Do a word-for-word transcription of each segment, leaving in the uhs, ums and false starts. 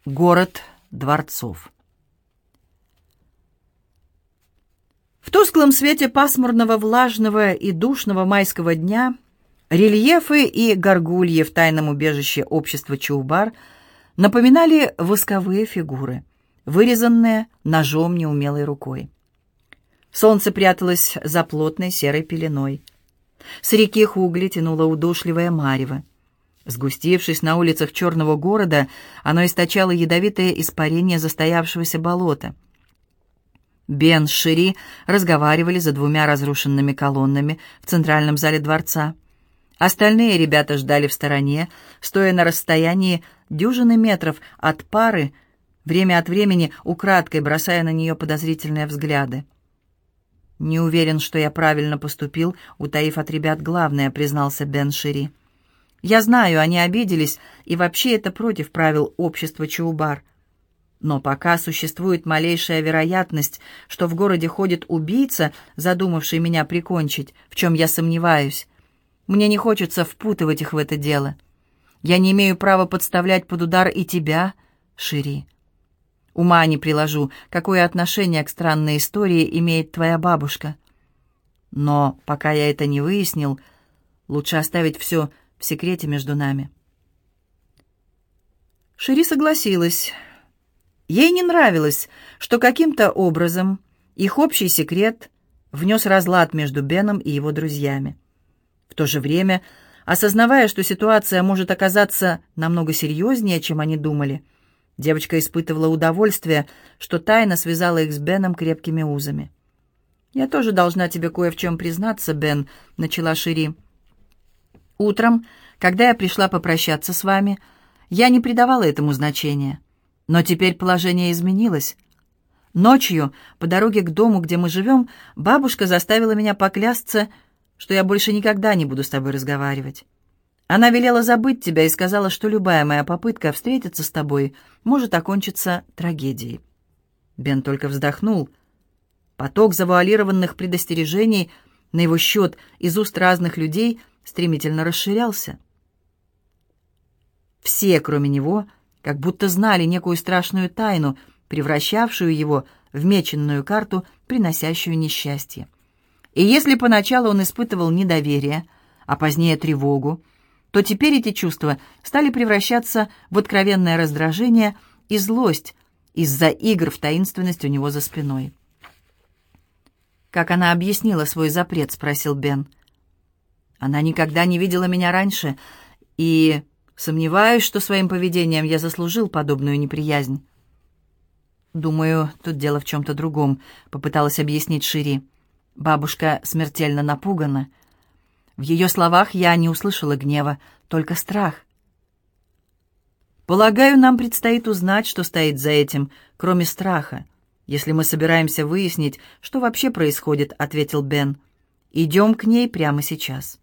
Город дворцов. В тусклом свете пасмурного, влажного и душного майского дня рельефы и горгульи в тайном убежище общества Чоубар напоминали восковые фигуры, вырезанные ножом неумелой рукой. Солнце пряталось за плотной серой пеленой. С реки Хугли тянуло удушливое марево. Сгустившись на улицах черного города, оно источало ядовитое испарение застоявшегося болота. Бен с Шири разговаривали за двумя разрушенными колоннами в центральном зале дворца. Остальные ребята ждали в стороне, стоя на расстоянии дюжины метров от пары, время от времени украдкой бросая на нее подозрительные взгляды. «Не уверен, что я правильно поступил, утаив от ребят главное», — признался Бен Шири. «Я знаю, они обиделись, и вообще это против правил общества Чоубар. Но пока существует малейшая вероятность, что в городе ходит убийца, задумавший меня прикончить, в чем я сомневаюсь, мне не хочется впутывать их в это дело. Я не имею права подставлять под удар и тебя, Шири. Ума не приложу, какое отношение к странной истории имеет твоя бабушка. Но пока я это не выяснил, лучше оставить все в секрете между нами». Шири согласилась. Ей не нравилось, что каким-то образом их общий секрет внес разлад между Беном и его друзьями. В то же время, осознавая, что ситуация может оказаться намного серьезнее, чем они думали, девочка испытывала удовольствие, что тайна связала их с Беном крепкими узами. «Я тоже должна тебе кое в чем признаться, Бен», — начала Шири. «Утром, когда я пришла попрощаться с вами, я не придавала этому значения. Но теперь положение изменилось. Ночью, по дороге к дому, где мы живем, бабушка заставила меня поклясться, что я больше никогда не буду с тобой разговаривать. Она велела забыть тебя и сказала, что любая моя попытка встретиться с тобой может окончиться трагедией». Бен только вздохнул. Поток завуалированных предостережений на его счет из уст разных людей стремительно расширялся. Все, кроме него, как будто знали некую страшную тайну, превращавшую его в меченную карту, приносящую несчастье. И если поначалу он испытывал недоверие, а позднее тревогу, то теперь эти чувства стали превращаться в откровенное раздражение и злость из-за игр в таинственность у него за спиной. «Как она объяснила свой запрет?» — спросил Бен. «Она никогда не видела меня раньше, и сомневаюсь, что своим поведением я заслужил подобную неприязнь». «Думаю, тут дело в чем-то другом», — попыталась объяснить Шири. «Бабушка смертельно напугана. В ее словах я не услышала гнева, только страх». «Полагаю, нам предстоит узнать, что стоит за этим, кроме страха, если мы собираемся выяснить, что вообще происходит», — ответил Бен. «Идем к ней прямо сейчас».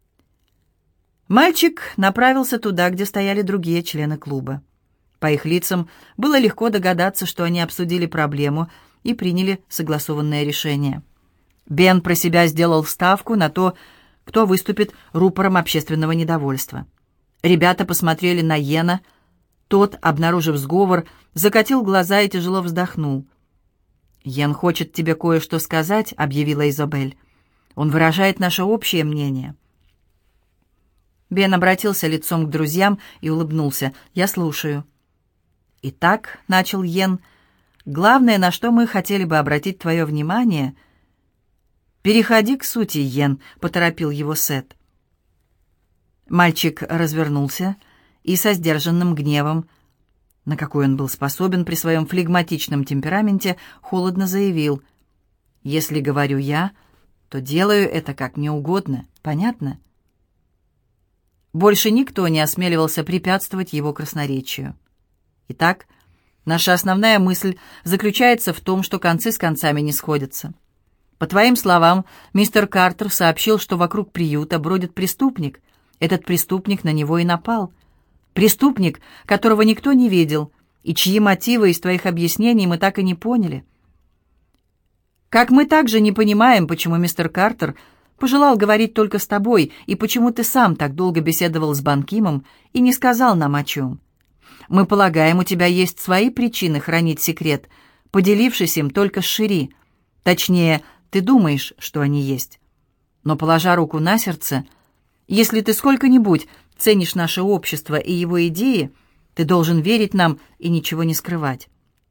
Мальчик направился туда, где стояли другие члены клуба. По их лицам было легко догадаться, что они обсудили проблему и приняли согласованное решение. Бен про себя сделал ставку на то, кто выступит рупором общественного недовольства. Ребята посмотрели на Йена. Тот, обнаружив сговор, закатил глаза и тяжело вздохнул. «Йен хочет тебе кое-что сказать», — объявила Изабель. «Он выражает наше общее мнение». Бен обратился лицом к друзьям и улыбнулся. «Я слушаю». «Итак», — начал Йен, — «главное, на что мы хотели бы обратить твое внимание...» «Переходи к сути, Йен», — поторопил его Сет. Мальчик развернулся и со сдержанным гневом, на какой он был способен при своем флегматичном темпераменте, холодно заявил: «Если говорю я, то делаю это как мне угодно. Понятно?» Больше никто не осмеливался препятствовать его красноречию. Итак, наша основная мысль заключается в том, что концы с концами не сходятся. По твоим словам, мистер Картер сообщил, что вокруг приюта бродит преступник. Этот преступник на него и напал. Преступник, которого никто не видел, и чьи мотивы из твоих объяснений мы так и не поняли. Как мы также не понимаем, почему мистер Картер пожелал говорить только с тобой, и почему ты сам так долго беседовал с Бан Кимом и не сказал нам о чем. Мы полагаем, у тебя есть свои причины хранить секрет, поделившись им только с Шири. Точнее, ты думаешь, что они есть. Но, положа руку на сердце, если ты сколько-нибудь ценишь наше общество и его идеи, ты должен верить нам и ничего не скрывать».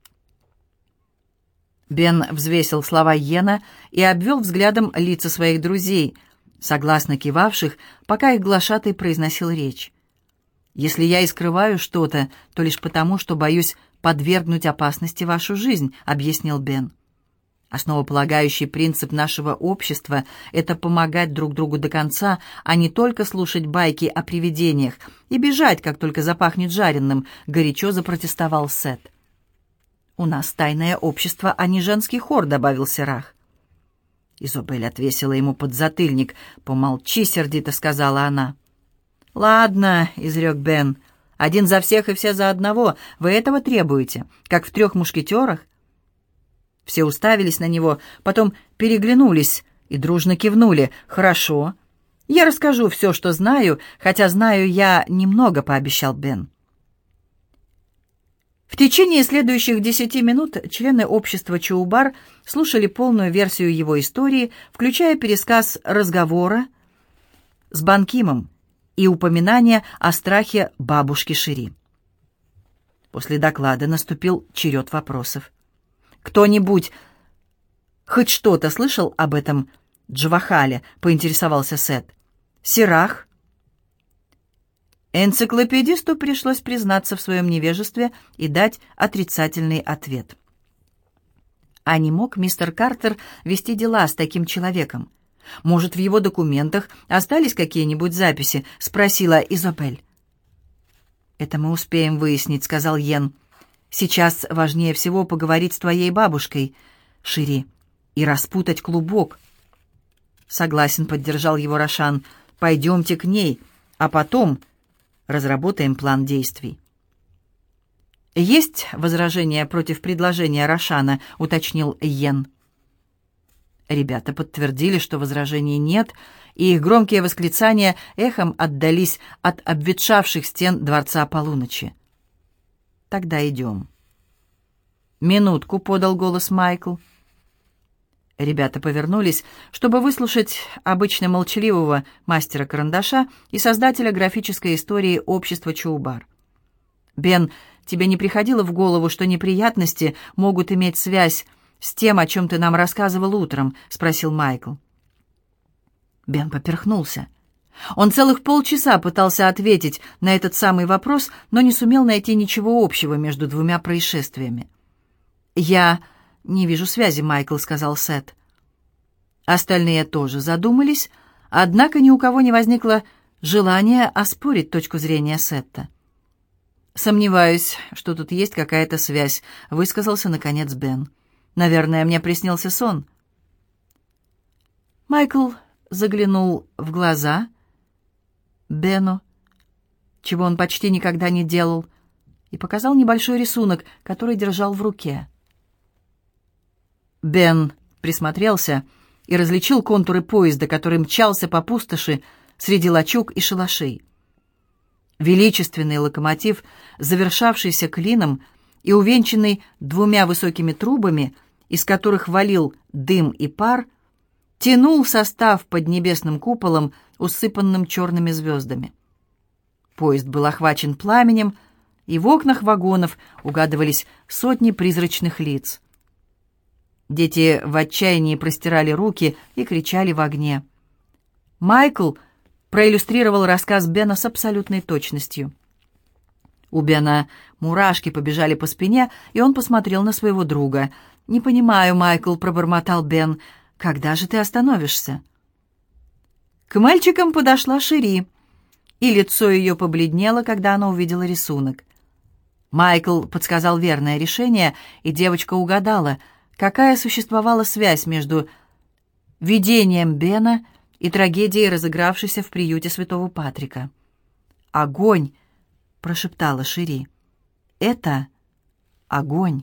Бен взвесил слова Йена и обвел взглядом лица своих друзей, согласно кивавших, пока их глашатай произносил речь. «Если я и скрываю что-то, то лишь потому, что боюсь подвергнуть опасности вашу жизнь», — объяснил Бен. «Основополагающий принцип нашего общества — это помогать друг другу до конца, а не только слушать байки о привидениях и бежать, как только запахнет жареным», — горячо запротестовал Сет. «У нас тайное общество, а не женский хор», — добавил Серах. Изабель отвесила ему подзатыльник. «Помолчи», — сердито сказала она. «Ладно», — изрек Бен, — «один за всех и все за одного. Вы этого требуете, как в «Трех мушкетерах»?» Все уставились на него, потом переглянулись и дружно кивнули. «Хорошо. Я расскажу все, что знаю, хотя знаю я немного», — пообещал Бен. В течение следующих десяти минут члены общества Чоубар слушали полную версию его истории, включая пересказ разговора с Банкимом и упоминание о страхе бабушки Шири. После доклада наступил черед вопросов. «Кто-нибудь хоть что-то слышал об этом Джавахале?» — поинтересовался Сет. «Сирах?» Энциклопедисту пришлось признаться в своем невежестве и дать отрицательный ответ. А не мог мистер Картер вести дела с таким человеком? Может, в его документах остались какие-нибудь записи? — спросила Изабель. «Это мы успеем выяснить», — сказал Йен. «Сейчас важнее всего поговорить с твоей бабушкой, Шири, и распутать клубок». «Согласен», — поддержал его Рошан. «Пойдемте к ней, а потом разработаем план действий». «Есть возражения против предложения Рошана?» — уточнил Йен. Ребята подтвердили, что возражений нет, и их громкие восклицания эхом отдались от обветшавших стен Дворца Полуночи. «Тогда идем». «Минутку», — подал голос Майкл. Ребята повернулись, чтобы выслушать обычно молчаливого мастера карандаша и создателя графической истории общества Чоубар. «Бен, тебе не приходило в голову, что неприятности могут иметь связь с тем, о чем ты нам рассказывал утром?» — спросил Майкл. Бен поперхнулся. Он целых полчаса пытался ответить на этот самый вопрос, но не сумел найти ничего общего между двумя происшествиями. «Я не вижу связи, Майкл», — сказал Сет. Остальные тоже задумались, однако ни у кого не возникло желания оспорить точку зрения Сетта. «Сомневаюсь, что тут есть какая-то связь», — высказался, наконец, Бен. «Наверное, мне приснился сон». Майкл заглянул в глаза Бену, чего он почти никогда не делал, и показал небольшой рисунок, который держал в руке. Бен присмотрелся и различил контуры поезда, который мчался по пустоши среди лачуг и шалашей. Величественный локомотив, завершавшийся клином и увенчанный двумя высокими трубами, из которых валил дым и пар, тянул состав под небесным куполом, усыпанным черными звездами. Поезд был охвачен пламенем, и в окнах вагонов угадывались сотни призрачных лиц. Дети в отчаянии простирали руки и кричали в огне. Майкл проиллюстрировал рассказ Бена с абсолютной точностью. У Бена мурашки побежали по спине, и он посмотрел на своего друга. «Не понимаю, Майкл», — пробормотал Бен, — «когда же ты остановишься?» К мальчикам подошла Шири, и лицо ее побледнело, когда она увидела рисунок. Майкл подсказал верное решение, и девочка угадала, какая существовала связь между видением Бена и трагедией, разыгравшейся в приюте Святого Патрика. «Огонь!» — прошептала Шири. «Это огонь!»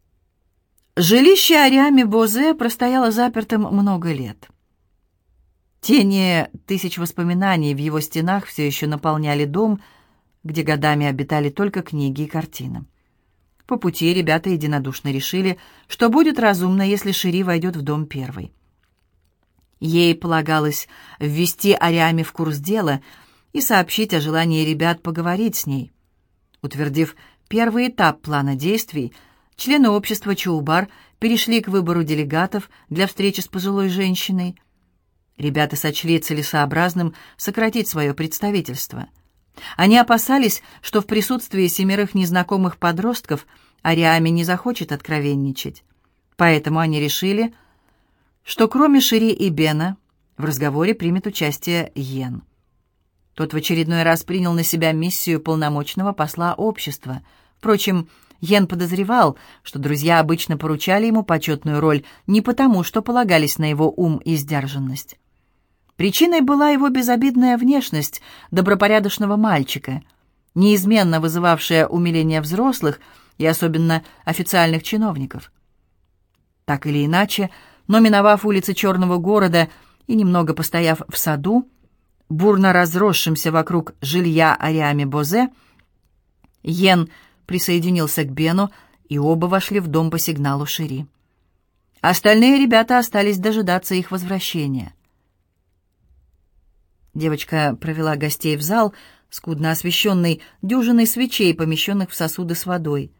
Жилище Ариами Бозе простояло запертым много лет. Тени тысяч воспоминаний в его стенах все еще наполняли дом, где годами обитали только книги и картины. По пути ребята единодушно решили, что будет разумно, если Шири войдет в дом первой. Ей полагалось ввести Ариаме в курс дела и сообщить о желании ребят поговорить с ней. Утвердив первый этап плана действий, члены общества Чоубар перешли к выбору делегатов для встречи с пожилой женщиной. Ребята сочли целесообразным сократить свое представительство. Они опасались, что в присутствии семерых незнакомых подростков Ариаме не захочет откровенничать. Поэтому они решили, что кроме Шири и Бена в разговоре примет участие Йен. Тот в очередной раз принял на себя миссию полномочного посла общества. Впрочем, Йен подозревал, что друзья обычно поручали ему почетную роль не потому, что полагались на его ум и сдержанность. Причиной была его безобидная внешность добропорядочного мальчика, неизменно вызывавшая умиление взрослых и особенно официальных чиновников. Так или иначе, но миновав улицы Черного города и немного постояв в саду, бурно разросшимся вокруг жилья Ариаме Бозе, Йен присоединился к Бену, и оба вошли в дом по сигналу Шири. Остальные ребята остались дожидаться их возвращения. Девочка провела гостей в зал, скудно освещенный дюжиной свечей, помещенных в сосуды с водой.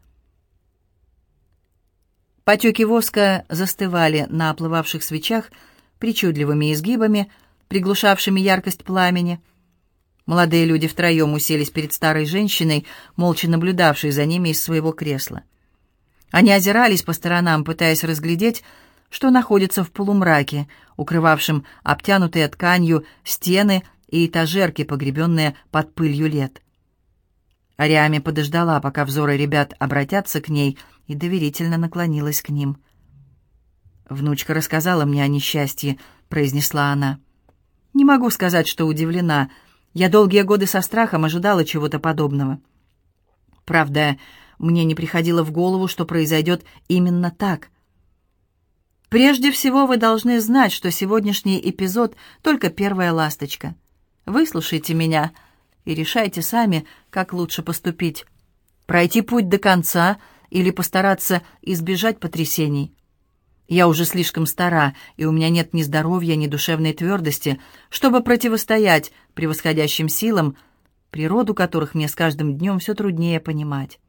Потеки воска застывали на оплывавших свечах причудливыми изгибами, приглушавшими яркость пламени. Молодые люди втроем уселись перед старой женщиной, молча наблюдавшей за ними из своего кресла. Они озирались по сторонам, пытаясь разглядеть, что находится в полумраке, укрывавшем обтянутые тканью стены и этажерки, погребенные под пылью лет. Ариаме подождала, пока взоры ребят обратятся к ней, и доверительно наклонилась к ним. «Внучка рассказала мне о несчастье», — произнесла она. «Не могу сказать, что удивлена. Я долгие годы со страхом ожидала чего-то подобного. Правда, мне не приходило в голову, что произойдет именно так. Прежде всего, вы должны знать, что сегодняшний эпизод — только первая ласточка. Выслушайте меня и решайте сами, как лучше поступить. Пройти путь до конца или постараться избежать потрясений. Я уже слишком стара, и у меня нет ни здоровья, ни душевной твердости, чтобы противостоять превосходящим силам, природу которых мне с каждым днем все труднее понимать».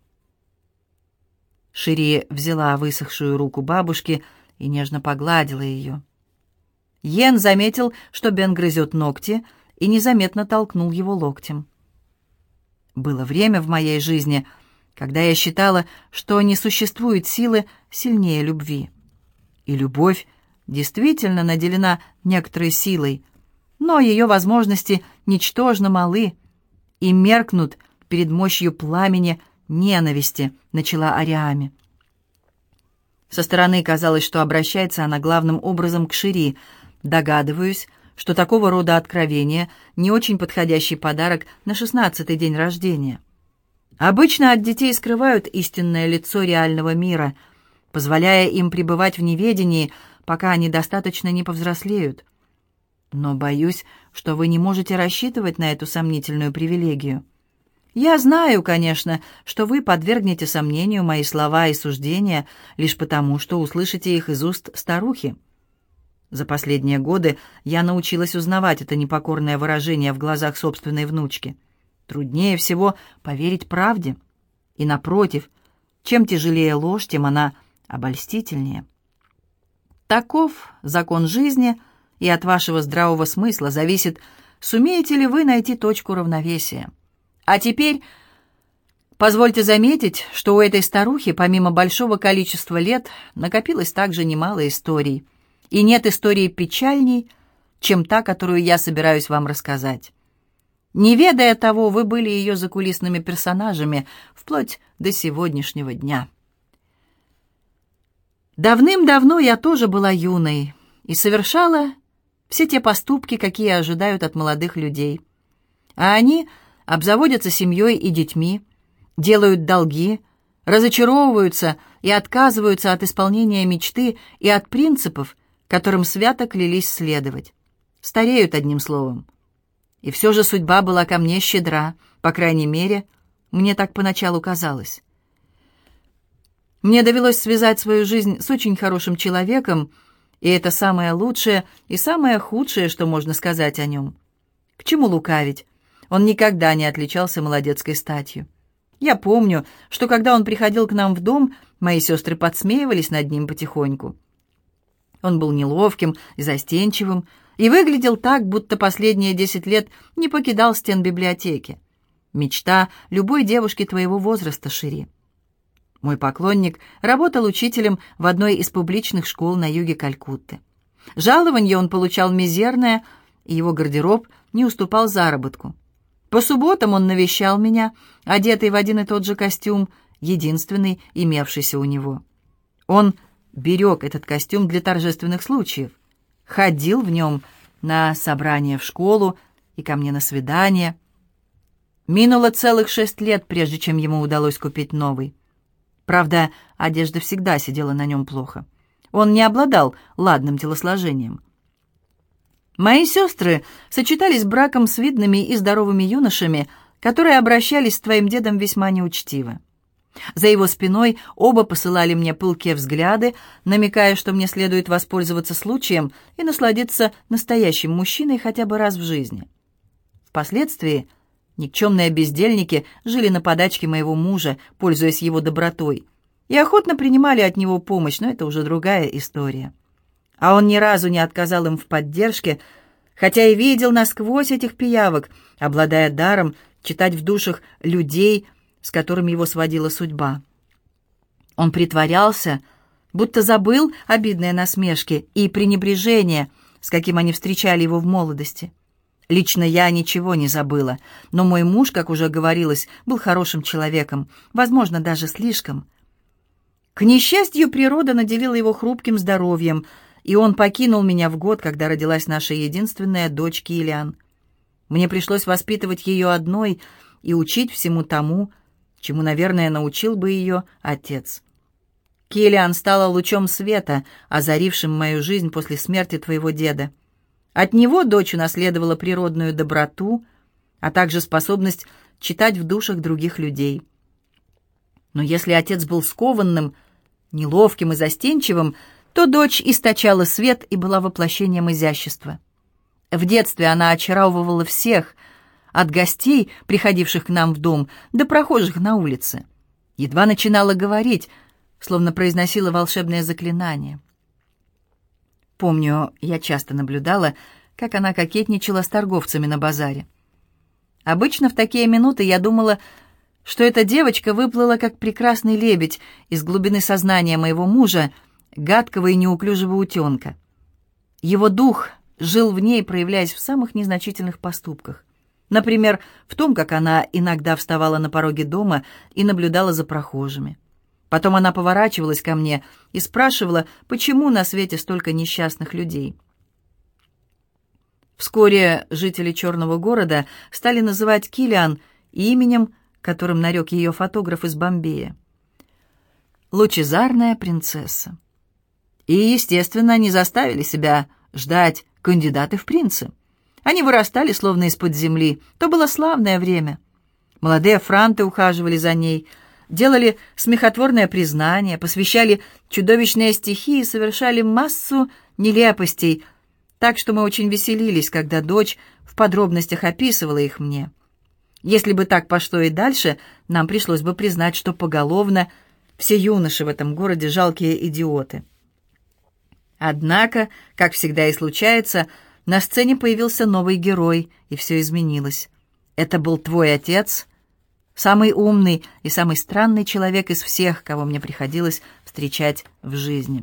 Шири взяла высохшую руку бабушки и нежно погладила ее. Йен заметил, что Бен грызет ногти, и незаметно толкнул его локтем. «Было время в моей жизни, когда я считала, что не существует силы сильнее любви. И любовь действительно наделена некоторой силой, но ее возможности ничтожно малы и меркнут перед мощью пламени ненависти», — начала Ариаме. Со стороны казалось, что обращается она главным образом к Шири. Догадываюсь, что такого рода откровение — не очень подходящий подарок на шестнадцатый день рождения. Обычно от детей скрывают истинное лицо реального мира, позволяя им пребывать в неведении, пока они достаточно не повзрослеют. Но боюсь, что вы не можете рассчитывать на эту сомнительную привилегию. Я знаю, конечно, что вы подвергнете сомнению мои слова и суждения лишь потому, что услышите их из уст старухи. За последние годы я научилась узнавать это непокорное выражение в глазах собственной внучки. Труднее всего поверить правде. И напротив, чем тяжелее ложь, тем она обольстительнее. Таков закон жизни, и от вашего здравого смысла зависит, сумеете ли вы найти точку равновесия. А теперь позвольте заметить, что у этой старухи, помимо большого количества лет, накопилось также немало историй. И нет истории печальней, чем та, которую я собираюсь вам рассказать. Не ведая того, вы были ее закулисными персонажами вплоть до сегодняшнего дня. Давным-давно я тоже была юной и совершала все те поступки, какие ожидают от молодых людей. А они обзаводятся семьей и детьми, делают долги, разочаровываются и отказываются от исполнения мечты и от принципов, которым свято клялись следовать. Стареют, одним словом. И все же судьба была ко мне щедра, по крайней мере, мне так поначалу казалось. Мне довелось связать свою жизнь с очень хорошим человеком, и это самое лучшее и самое худшее, что можно сказать о нем. К чему лукавить? Он никогда не отличался молодецкой статью. Я помню, что когда он приходил к нам в дом, мои сестры подсмеивались над ним потихоньку. Он был неловким и застенчивым, и выглядел так, будто последние десять лет не покидал стен библиотеки. Мечта любой девушки твоего возраста, Шири. Мой поклонник работал учителем в одной из публичных школ на юге Калькутты. Жалование он получал мизерное, и его гардероб не уступал заработку. По субботам он навещал меня, одетый в один и тот же костюм, единственный, имевшийся у него. Он берег этот костюм для торжественных случаев, ходил в нем на собрания в школу и ко мне на свидание. Минуло целых шесть лет, прежде чем ему удалось купить новый. Правда, одежда всегда сидела на нем плохо. Он не обладал ладным телосложением. Мои сестры сочетались браком с видными и здоровыми юношами, которые обращались с твоим дедом весьма неучтиво. За его спиной оба посылали мне пылкие взгляды, намекая, что мне следует воспользоваться случаем и насладиться настоящим мужчиной хотя бы раз в жизни. Впоследствии никчемные бездельники жили на подачке моего мужа, пользуясь его добротой, и охотно принимали от него помощь, но это уже другая история. А он ни разу не отказал им в поддержке, хотя и видел насквозь этих пиявок, обладая даром читать в душах людей, с которыми его сводила судьба. Он притворялся, будто забыл обидные насмешки и пренебрежение, с каким они встречали его в молодости. Лично я ничего не забыла, но мой муж, как уже говорилось, был хорошим человеком, возможно, даже слишком. К несчастью, природа наделила его хрупким здоровьем, и он покинул меня в год, когда родилась наша единственная дочь Киллиан. Мне пришлось воспитывать ее одной и учить всему тому, чему, наверное, научил бы ее отец. Киллиан стала лучом света, озарившим мою жизнь после смерти твоего деда. От него дочь унаследовала природную доброту, а также способность читать в душах других людей. Но если отец был скованным, неловким и застенчивым, то дочь источала свет и была воплощением изящества. В детстве она очаровывала всех, от гостей, приходивших к нам в дом, до прохожих на улице. Едва начинала говорить, словно произносила волшебное заклинание. Помню, я часто наблюдала, как она кокетничала с торговцами на базаре. Обычно в такие минуты я думала, что эта девочка выплыла как прекрасный лебедь из глубины сознания моего мужа, гадкого и неуклюжего утенка. Его дух жил в ней, проявляясь в самых незначительных поступках. Например, в том, как она иногда вставала на пороге дома и наблюдала за прохожими. Потом она поворачивалась ко мне и спрашивала, почему на свете столько несчастных людей. Вскоре жители Черного города стали называть Киллиан именем, которым нарек ее фотограф из Бомбея. Лучезарная принцесса. И, естественно, не заставили себя ждать кандидаты в принцы. Они вырастали словно из-под земли. То было славное время. Молодые франты ухаживали за ней, делали смехотворное признание, посвящали чудовищные стихи и совершали массу нелепостей, так что мы очень веселились, когда дочь в подробностях описывала их мне. Если бы так пошло и дальше, нам пришлось бы признать, что поголовно все юноши в этом городе жалкие идиоты. Однако, как всегда и случается, на сцене появился новый герой, и все изменилось. Это был твой отец, самый умный и самый странный человек из всех, кого мне приходилось встречать в жизни.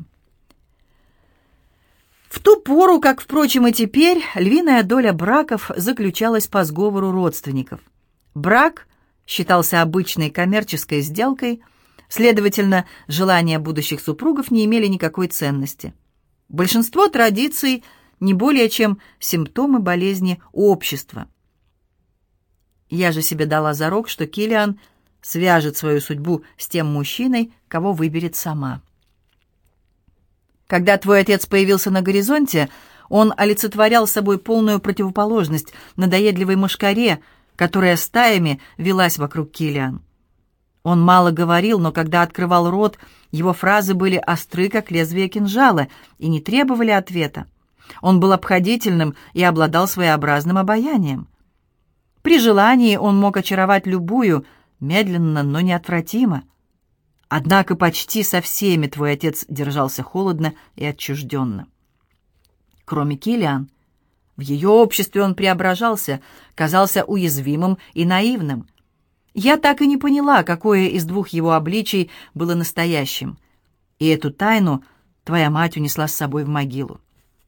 В ту пору, как, впрочем, и теперь, львиная доля браков заключалась по сговору родственников. Брак считался обычной коммерческой сделкой, следовательно, желания будущих супругов не имели никакой ценности. Большинство традиций не более чем симптомы болезни общества. Я же себе дала зарок, что Киллиан свяжет свою судьбу с тем мужчиной, кого выберет сама. Когда твой отец появился на горизонте, Он олицетворял собой полную противоположность надоедливой мошкаре, которая стаями велась вокруг Киллиан. Он мало говорил, но когда открывал рот, его фразы были остры, как лезвие кинжала, и не требовали ответа. Он был обходительным и обладал своеобразным обаянием. При желании он мог очаровать любую, медленно, но неотвратимо. Однако почти со всеми твой отец держался холодно и отчужденно. Кроме Киллиан, в ее обществе он преображался, казался уязвимым и наивным. Я так и не поняла, какое из двух его обличий было настоящим. И эту тайну твоя мать унесла с собой в могилу.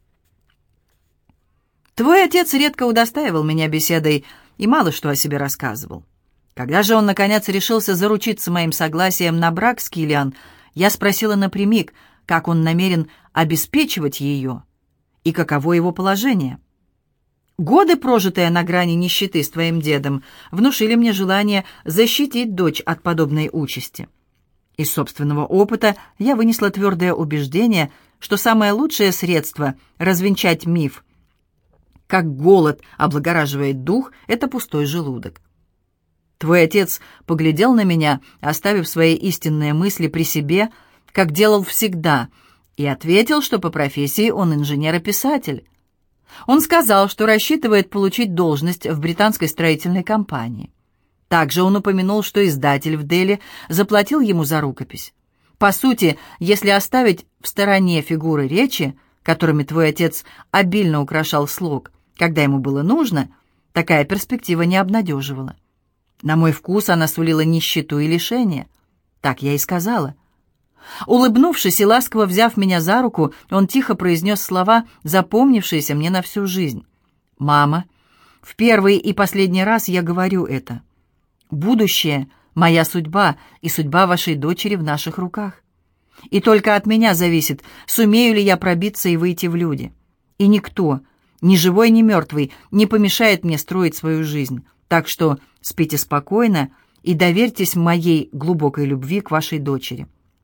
Твой отец редко удостаивал меня беседой и мало что о себе рассказывал. Когда же он, наконец, решился заручиться моим согласием на брак с Киллиан, я спросила напрямик, как он намерен обеспечивать ее и каково его положение. Годы, прожитые на грани нищеты с твоим дедом, внушили мне желание защитить дочь от подобной участи. Из собственного опыта я вынесла твердое убеждение, что самое лучшее средство развенчать миф, как голод облагораживает дух, это пустой желудок. Твой отец поглядел на меня, оставив свои истинные мысли при себе, как делал всегда, и ответил, что по профессии он инженер-писатель. Он сказал, что рассчитывает получить должность в британской строительной компании. Также он упомянул, что издатель в Дели заплатил ему за рукопись. По сути, если оставить в стороне фигуры речи, которыми твой отец обильно украшал слог, когда ему было нужно, такая перспектива не обнадеживала. На мой вкус она сулила нищету и лишение. Так я и сказала. Улыбнувшись и ласково взяв меня за руку, он тихо произнес слова, запомнившиеся мне на всю жизнь. «Мама, в первый и последний раз я говорю это. Будущее, моя судьба и судьба вашей дочери в наших руках. И только от меня зависит, сумею ли я пробиться и выйти в люди. И никто, ни живой, ни мертвый, не помешает мне строить свою жизнь. Так что спите спокойно и доверьтесь моей глубокой любви к вашей дочери.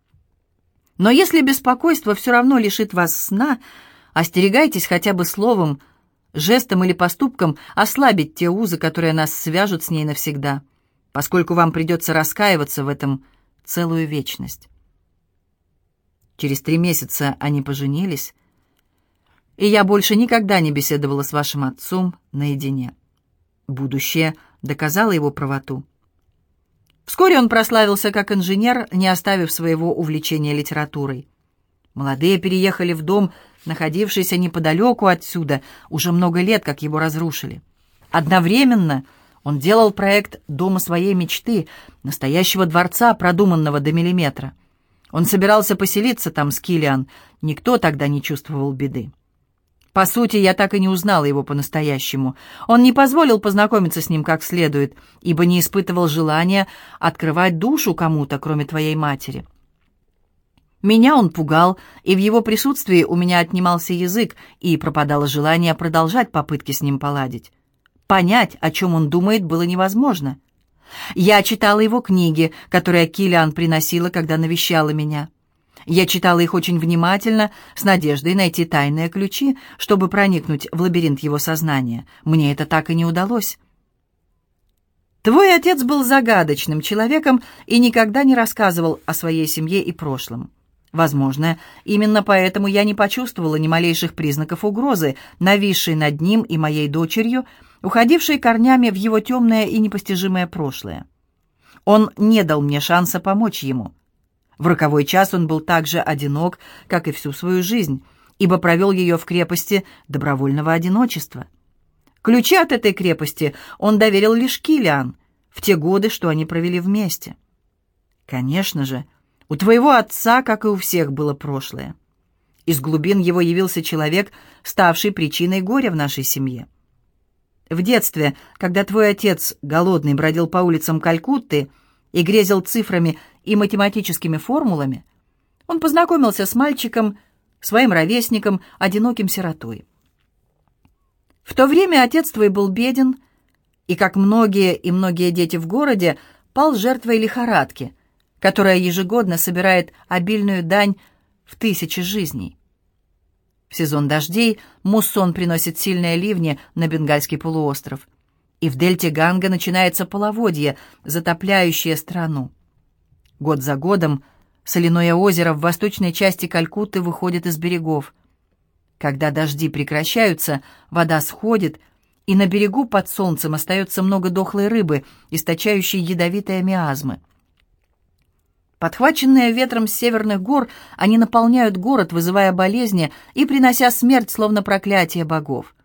Но если беспокойство все равно лишит вас сна, остерегайтесь хотя бы словом, жестом или поступком ослабить те узы, которые нас свяжут с ней навсегда, поскольку вам придется раскаиваться в этом целую вечность». Через три месяца они поженились, и я больше никогда не беседовала с вашим отцом наедине. Будущее доказало его правоту. Вскоре он прославился как инженер, не оставив своего увлечения литературой. Молодые переехали в дом, находившийся неподалеку отсюда, уже много лет, как его разрушили. Одновременно он делал проект дома своей мечты, настоящего дворца, продуманного до миллиметра. Он собирался поселиться там с Киллиан, никто тогда не чувствовал беды. По сути, я так и не узнала его по-настоящему. Он не позволил познакомиться с ним как следует, ибо не испытывал желания открывать душу кому-то, кроме твоей матери. Меня он пугал, и в его присутствии у меня отнимался язык, и пропадало желание продолжать попытки с ним поладить. Понять, о чем он думает, было невозможно. Я читала его книги, которые Киллиан приносила, когда навещала меня. Я читала их очень внимательно, с надеждой найти тайные ключи, чтобы проникнуть в лабиринт его сознания. Мне это так и не удалось. Твой отец был загадочным человеком и никогда не рассказывал о своей семье и прошлом. Возможно, именно поэтому я не почувствовала ни малейших признаков угрозы, нависшей над ним и моей дочерью, уходившей корнями в его темное и непостижимое прошлое. Он не дал мне шанса помочь ему. В роковой час он был так же одинок, как и всю свою жизнь, ибо провел ее в крепости добровольного одиночества. Ключи от этой крепости он доверил лишь Киллиан в те годы, что они провели вместе. Конечно же, у твоего отца, как и у всех, было прошлое. Из глубин его явился человек, ставший причиной горя в нашей семье. В детстве, когда твой отец, голодный, бродил по улицам Калькутты и грезил цифрами и математическими формулами, он познакомился с мальчиком, своим ровесником, одиноким сиротой. В то время отец твой был беден, и, как многие и многие дети в городе, пал жертвой лихорадки, которая ежегодно собирает обильную дань в тысячи жизней. В сезон дождей муссон приносит сильные ливни на Бенгальский полуостров. И в дельте Ганга начинается половодье, затопляющее страну. Год за годом соляное озеро в восточной части Калькутты выходит из берегов. Когда дожди прекращаются, вода сходит, и на берегу под солнцем остается много дохлой рыбы, источающей ядовитые миазмы. Подхваченные ветром с северных гор, они наполняют город, вызывая болезни и принося смерть, словно проклятие богов.